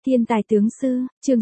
Thiên tài tướng sư, chương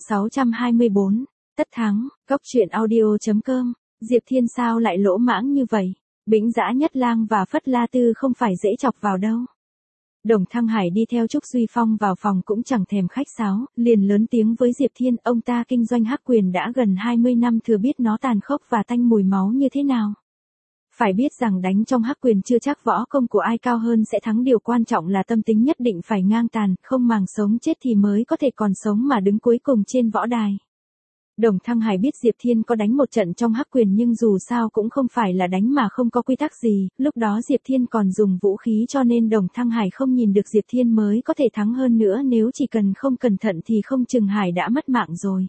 624, tất thắng, góc truyện audio.com, Diệp Thiên sao lại lỗ mãng như vậy, Bĩnh Dã Nhất Lang và Phất La Tư không phải dễ chọc vào đâu. Đồng Thăng Hải đi theo Trúc Duy Phong vào phòng cũng chẳng thèm khách sáo, liền lớn tiếng với Diệp Thiên, ông ta kinh doanh hắc quyền đã gần 20 năm thừa biết nó tàn khốc và tanh mùi máu như thế nào. Phải biết rằng đánh trong hắc quyền chưa chắc võ công của ai cao hơn sẽ thắng, điều quan trọng là tâm tính nhất định phải ngang tàn, không màng sống chết thì mới có thể còn sống mà đứng cuối cùng trên võ đài. Đồng Thăng Hải biết Diệp Thiên có đánh một trận trong hắc quyền nhưng dù sao cũng không phải là đánh mà không có quy tắc gì, lúc đó Diệp Thiên còn dùng vũ khí cho nên Đồng Thăng Hải không nhìn được Diệp Thiên mới có thể thắng, hơn nữa nếu chỉ cần không cẩn thận thì không chừng Hải đã mất mạng rồi.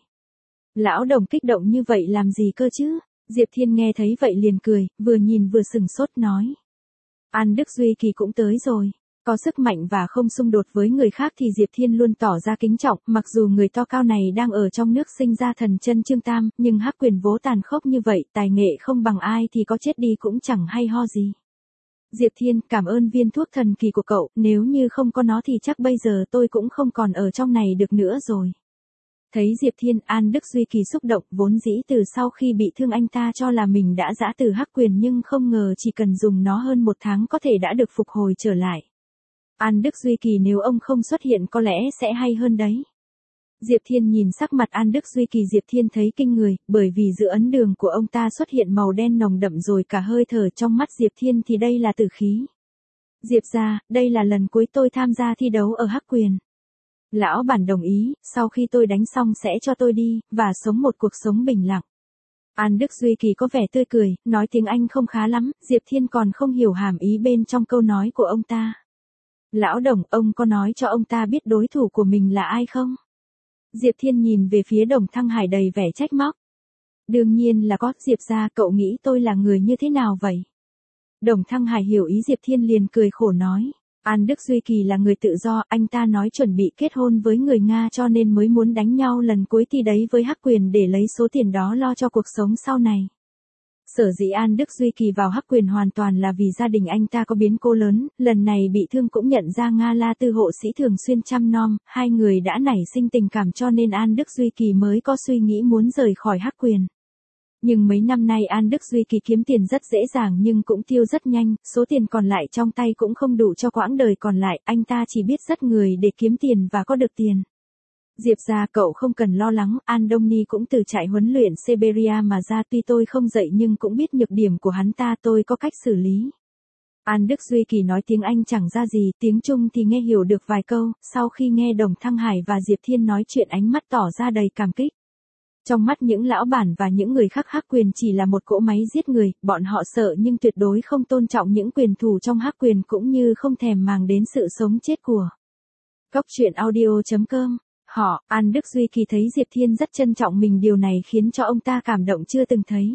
Lão Đồng kích động như vậy làm gì cơ chứ? Diệp Thiên nghe thấy vậy liền cười, vừa nhìn vừa sừng sốt nói. An Đức Duy Kỳ cũng tới rồi. Có sức mạnh và không xung đột với người khác thì Diệp Thiên luôn tỏ ra kính trọng, mặc dù người to cao này đang ở trong nước sinh ra thần chân Trương Tam, nhưng hắc quyền vố tàn khốc như vậy, tài nghệ không bằng ai thì có chết đi cũng chẳng hay ho gì. Diệp Thiên, cảm ơn viên thuốc thần kỳ của cậu, nếu như không có nó thì chắc bây giờ tôi cũng không còn ở trong này được nữa rồi. Thấy Diệp Thiên, An Đức Duy Kỳ xúc động, vốn dĩ từ sau khi bị thương anh ta cho là mình đã giã từ hắc quyền nhưng không ngờ chỉ cần dùng nó hơn 1 tháng có thể đã được phục hồi trở lại. An Đức Duy Kỳ, nếu ông không xuất hiện có lẽ sẽ hay hơn đấy. Diệp Thiên nhìn sắc mặt An Đức Duy Kỳ, Diệp Thiên thấy kinh người, bởi vì giữa ấn đường của ông ta xuất hiện màu đen nồng đậm rồi cả hơi thở trong mắt Diệp Thiên thì đây là tử khí. Diệp gia, đây là lần cuối tôi tham gia thi đấu ở hắc quyền. Lão bản đồng ý, sau khi tôi đánh xong sẽ cho tôi đi, và sống một cuộc sống bình lặng. An Đức Duy Kỳ có vẻ tươi cười, nói tiếng Anh không khá lắm, Diệp Thiên còn không hiểu hàm ý bên trong câu nói của ông ta. Lão Đồng, ông có nói cho ông ta biết đối thủ của mình là ai không? Diệp Thiên nhìn về phía Đồng Thăng Hải đầy vẻ trách móc. Đương nhiên là có, Diệp gia, cậu nghĩ tôi là người như thế nào vậy? Đồng Thăng Hải hiểu ý Diệp Thiên liền cười khổ nói. An Đức Duy Kỳ là người tự do, anh ta nói chuẩn bị kết hôn với người Nga cho nên mới muốn đánh nhau lần cuối thi đấy với hắc quyền để lấy số tiền đó lo cho cuộc sống sau này. Sở dĩ An Đức Duy Kỳ vào hắc quyền hoàn toàn là vì gia đình anh ta có biến cố lớn, lần này bị thương cũng nhận ra Nga La Tư hộ sĩ thường xuyên chăm nom, hai người đã nảy sinh tình cảm cho nên An Đức Duy Kỳ mới có suy nghĩ muốn rời khỏi hắc quyền. Nhưng mấy năm nay An Đức Duy Kỳ kiếm tiền rất dễ dàng nhưng cũng tiêu rất nhanh, số tiền còn lại trong tay cũng không đủ cho quãng đời còn lại, anh ta chỉ biết dắt người để kiếm tiền và có được tiền. Diệp gia, cậu không cần lo lắng, An Đông Ni cũng từ trại huấn luyện Siberia mà ra, tuy tôi không dạy nhưng cũng biết nhược điểm của hắn ta, tôi có cách xử lý. An Đức Duy Kỳ nói tiếng Anh chẳng ra gì, tiếng Trung thì nghe hiểu được vài câu, sau khi nghe Đồng Thăng Hải và Diệp Thiên nói chuyện ánh mắt tỏ ra đầy cảm kích. Trong mắt những lão bản và những người khác hắc quyền chỉ là một cỗ máy giết người, bọn họ sợ nhưng tuyệt đối không tôn trọng những quyền thủ trong hắc quyền cũng như không thèm màng đến sự sống chết của. Góc truyện audio.com. An Đức Duy Kỳ thấy Diệp Thiên rất trân trọng mình, điều này khiến cho ông ta cảm động chưa từng thấy.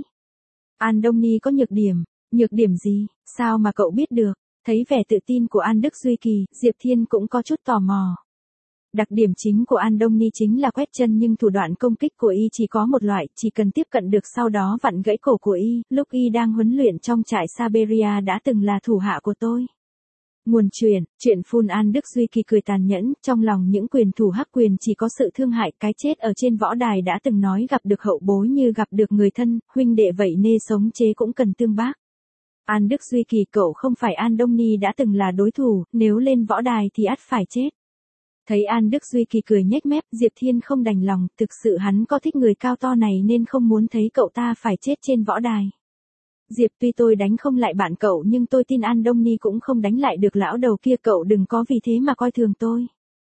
An Đông Ni có nhược điểm gì, sao mà cậu biết được? Thấy vẻ tự tin của An Đức Duy Kỳ, Diệp Thiên cũng có chút tò mò. Đặc điểm chính của An Đông Ni chính là quét chân nhưng thủ đoạn công kích của y chỉ có một loại, chỉ cần tiếp cận được sau đó vặn gãy cổ của y, lúc y đang huấn luyện trong trại Siberia đã từng là thủ hạ của tôi. Nguồn chuyện phun. An Đức Duy Kỳ cười tàn nhẫn, trong lòng những quyền thủ hắc quyền chỉ có sự thương hại, cái chết ở trên võ đài đã từng nói gặp được hậu bối như gặp được người thân, huynh đệ vậy nên sống chế cũng cần tương bác. An Đức Duy Kỳ, cậu không phải An Đông Ni đã từng là đối thủ, nếu lên võ đài thì ắt phải chết. Thấy An Đức Duy Kỳ cười nhếch mép, Diệp Thiên không đành lòng, thực sự hắn có thích người cao to này nên không muốn thấy cậu ta phải chết trên võ đài. Diệp, tuy tôi đánh không lại bạn cậu nhưng tôi tin An Đông Ni cũng không đánh lại được lão đầu kia, cậu đừng có vì thế mà coi thường tôi.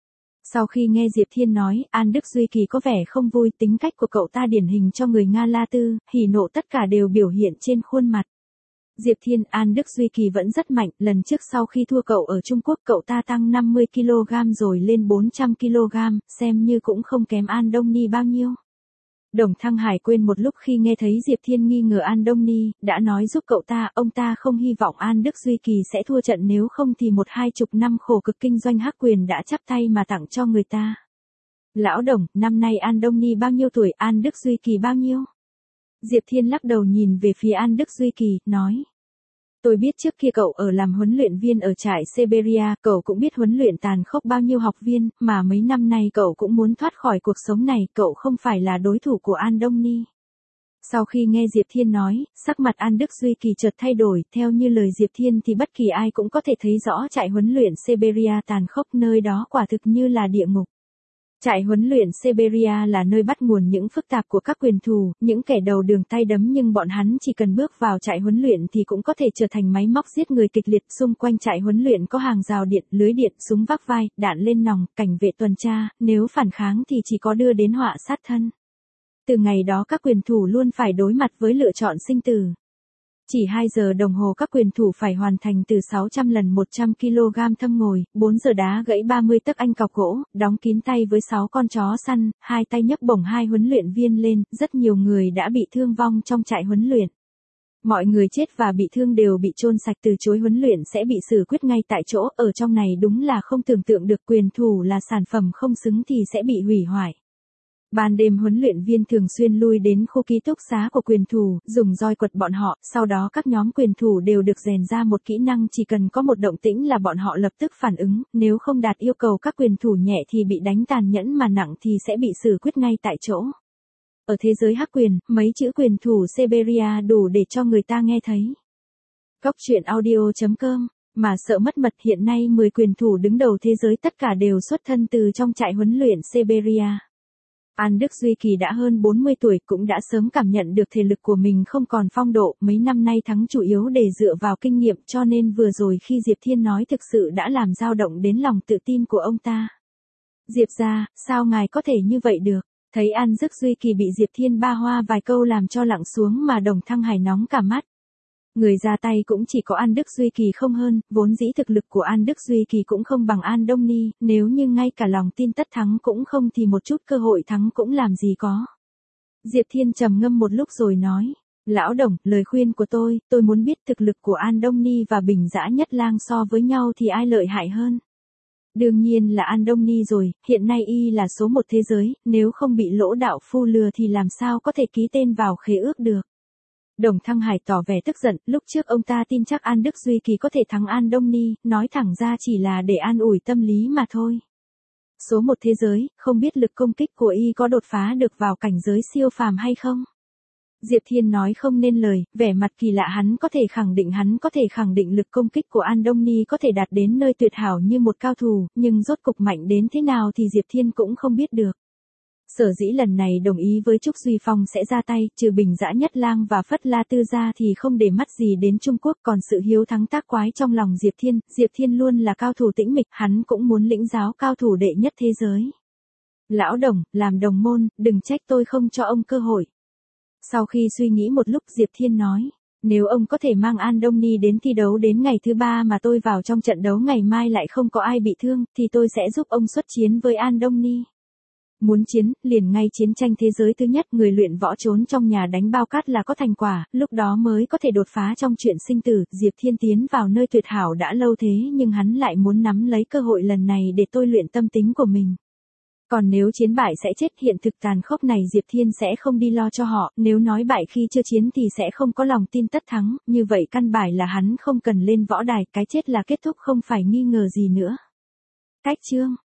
Sau khi nghe Diệp Thiên nói, An Đức Duy Kỳ có vẻ không vui, tính cách của cậu ta điển hình cho người Nga La Tư, hỉ nộ tất cả đều biểu hiện trên khuôn mặt. Diệp Thiên, An Đức Duy Kỳ vẫn rất mạnh, lần trước sau khi thua cậu ở Trung Quốc cậu ta tăng 50kg rồi lên 400kg, xem như cũng không kém An Đông Ni bao nhiêu. Đồng Thăng Hải quên một lúc khi nghe thấy Diệp Thiên nghi ngờ An Đông Ni, đã nói giúp cậu ta, ông ta không hy vọng An Đức Duy Kỳ sẽ thua trận, nếu không thì 12 năm khổ cực kinh doanh hắc quyền đã chắp tay mà tặng cho người ta. Lão Đồng, năm nay An Đông Ni bao nhiêu tuổi, An Đức Duy Kỳ bao nhiêu? Diệp Thiên lắc đầu nhìn về phía An Đức Duy Kỳ, nói. Tôi biết trước kia cậu ở làm huấn luyện viên ở trại Siberia, cậu cũng biết huấn luyện tàn khốc bao nhiêu học viên, mà mấy năm nay cậu cũng muốn thoát khỏi cuộc sống này, cậu không phải là đối thủ của An Đông Ni. Sau khi nghe Diệp Thiên nói, sắc mặt An Đức Duy Kỳ chợt thay đổi, theo như lời Diệp Thiên thì bất kỳ ai cũng có thể thấy rõ trại huấn luyện Siberia tàn khốc, nơi đó quả thực như là địa ngục. Trại huấn luyện Siberia là nơi bắt nguồn những phức tạp của các quyền thù, những kẻ đầu đường tay đấm, nhưng bọn hắn chỉ cần bước vào trại huấn luyện thì cũng có thể trở thành máy móc giết người kịch liệt. Xung quanh trại huấn luyện có hàng rào điện, lưới điện, súng vác vai, đạn lên nòng, cảnh vệ tuần tra, nếu phản kháng thì chỉ có đưa đến họa sát thân. Từ ngày đó các quyền thủ luôn phải đối mặt với lựa chọn sinh tử. Chỉ 2 giờ đồng hồ các quyền thủ phải hoàn thành từ 600 lần 100 kg thâm ngồi, 4 giờ đá gãy 30 tấc anh cọc gỗ, đóng kín tay với 6 con chó săn, 2 tay nhấc bổng 2 huấn luyện viên lên, rất nhiều người đã bị thương vong trong trại huấn luyện. Mọi người chết và bị thương đều bị chôn sạch, từ chối huấn luyện sẽ bị xử quyết ngay tại chỗ, ở trong này đúng là không tưởng tượng được, quyền thủ là sản phẩm không xứng thì sẽ bị hủy hoại. Ban đêm huấn luyện viên thường xuyên lui đến khu ký túc xá của quyền thủ, dùng roi quật bọn họ, sau đó các nhóm quyền thủ đều được rèn ra một kỹ năng, chỉ cần có một động tĩnh là bọn họ lập tức phản ứng, nếu không đạt yêu cầu các quyền thủ nhẹ thì bị đánh tàn nhẫn, mà nặng thì sẽ bị xử quyết ngay tại chỗ. Ở thế giới hắc quyền, mấy chữ quyền thủ Siberia đủ để cho người ta nghe thấy. Cóc truyện audio.com, mà sợ mất mật, hiện nay 10 quyền thủ đứng đầu thế giới tất cả đều xuất thân từ trong trại huấn luyện Siberia. An Đức Duy Kỳ đã hơn 40 tuổi, cũng đã sớm cảm nhận được thể lực của mình không còn phong độ, mấy năm nay thắng chủ yếu để dựa vào kinh nghiệm, cho nên vừa rồi khi Diệp Thiên nói thực sự đã làm dao động đến lòng tự tin của ông ta. Diệp gia, sao ngài có thể như vậy được? Thấy An Đức Duy Kỳ bị Diệp Thiên ba hoa vài câu làm cho lặng xuống, mà Đồng Thăng Hải nóng cả mắt. Người ra tay cũng chỉ có An Đức Duy Kỳ không hơn, vốn dĩ thực lực của An Đức Duy Kỳ cũng không bằng An Đông Ni, nếu như ngay cả lòng tin tất thắng cũng không thì một chút cơ hội thắng cũng làm gì có. Diệp Thiên trầm ngâm một lúc rồi nói, lão Đồng, lời khuyên của tôi muốn biết thực lực của An Đông Ni và Bình Dã Nhất Lang so với nhau thì ai lợi hại hơn. Đương nhiên là An Đông Ni rồi, hiện nay y là số 1 thế giới, nếu không bị Lỗ đạo phu lừa thì làm sao có thể ký tên vào khế ước được. Đồng Thăng Hải tỏ vẻ tức giận, lúc trước ông ta tin chắc An Đức Duy Kỳ có thể thắng An Đông Ni, nói thẳng ra chỉ là để an ủi tâm lý mà thôi. Số 1 thế giới, không biết lực công kích của y có đột phá được vào cảnh giới siêu phàm hay không? Diệp Thiên nói không nên lời, vẻ mặt kỳ lạ, hắn có thể khẳng định lực công kích của An Đông Ni có thể đạt đến nơi tuyệt hảo như một cao thủ, nhưng rốt cục mạnh đến thế nào thì Diệp Thiên cũng không biết được. Sở dĩ lần này đồng ý với Trúc Duy Phong sẽ ra tay, trừ Bình Dã Nhất Lang và Phất La Tư ra thì không để mắt gì đến Trung Quốc, còn sự hiếu thắng tác quái trong lòng Diệp Thiên luôn là cao thủ tĩnh mịch, hắn cũng muốn lĩnh giáo cao thủ đệ nhất thế giới. Lão Đồng, làm đồng môn, đừng trách tôi không cho ông cơ hội. Sau khi suy nghĩ một lúc Diệp Thiên nói, nếu ông có thể mang An Đông Ni đến thi đấu đến ngày thứ 3 mà tôi vào trong trận đấu ngày mai lại không có ai bị thương, thì tôi sẽ giúp ông xuất chiến với An Đông Ni. Muốn chiến, liền ngay chiến tranh thế giới thứ nhất, người luyện võ trốn trong nhà đánh bao cát là có thành quả, lúc đó mới có thể đột phá trong chuyện sinh tử. Diệp Thiên tiến vào nơi tuyệt hảo đã lâu thế nhưng hắn lại muốn nắm lấy cơ hội lần này để tôi luyện tâm tính của mình. Còn nếu chiến bại sẽ chết, hiện thực tàn khốc này Diệp Thiên sẽ không đi lo cho họ, nếu nói bại khi chưa chiến thì sẽ không có lòng tin tất thắng, như vậy căn bản là hắn không cần lên võ đài, cái chết là kết thúc không phải nghi ngờ gì nữa. Cách chương